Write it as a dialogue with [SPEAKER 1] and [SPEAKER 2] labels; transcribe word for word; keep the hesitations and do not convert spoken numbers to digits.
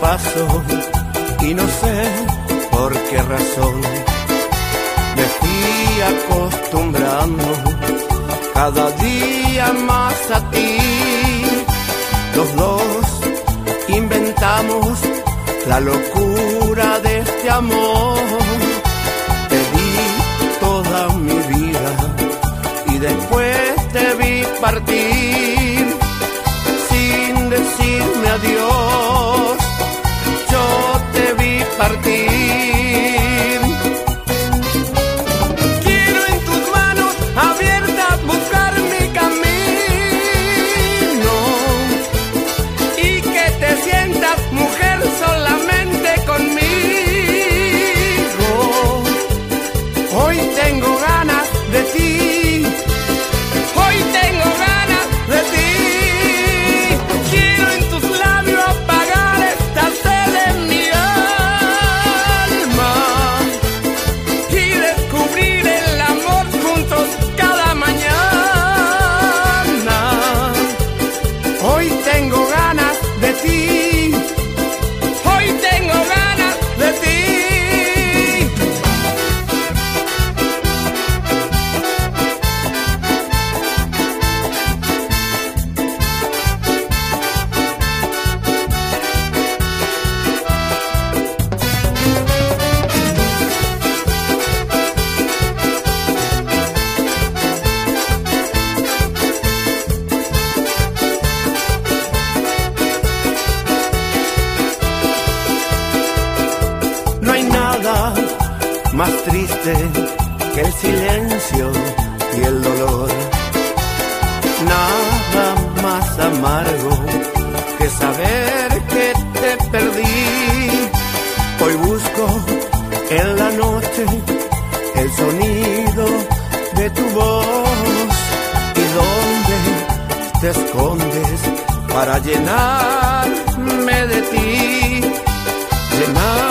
[SPEAKER 1] pasó y no sé por qué razón me fui acostumbrando cada día más a ti. Los dos inventamos la locura de este amor. Te di toda mi vida y después te vi partir sin decirme adiós. Yo te vi partir. Quiero en tus manos abiertas buscar mi camino y que te sientas mujer solamente conmigo. Hoy tengo ganas de ti. Hoy tengo ganas de ti. Quiero en tus labios apagar esta sed en mi alma y descubrir el amor juntos cada mañana. Hoy tengo ganas de ti. Hoy tengo ganas de ti. No hay nada más triste que el silencio y el dolor. Nada más amargo que saber que te perdí. Hoy busco en la noche el sonido de tu voz. ¿Y dónde te escondes para llenarme de ti? Llenar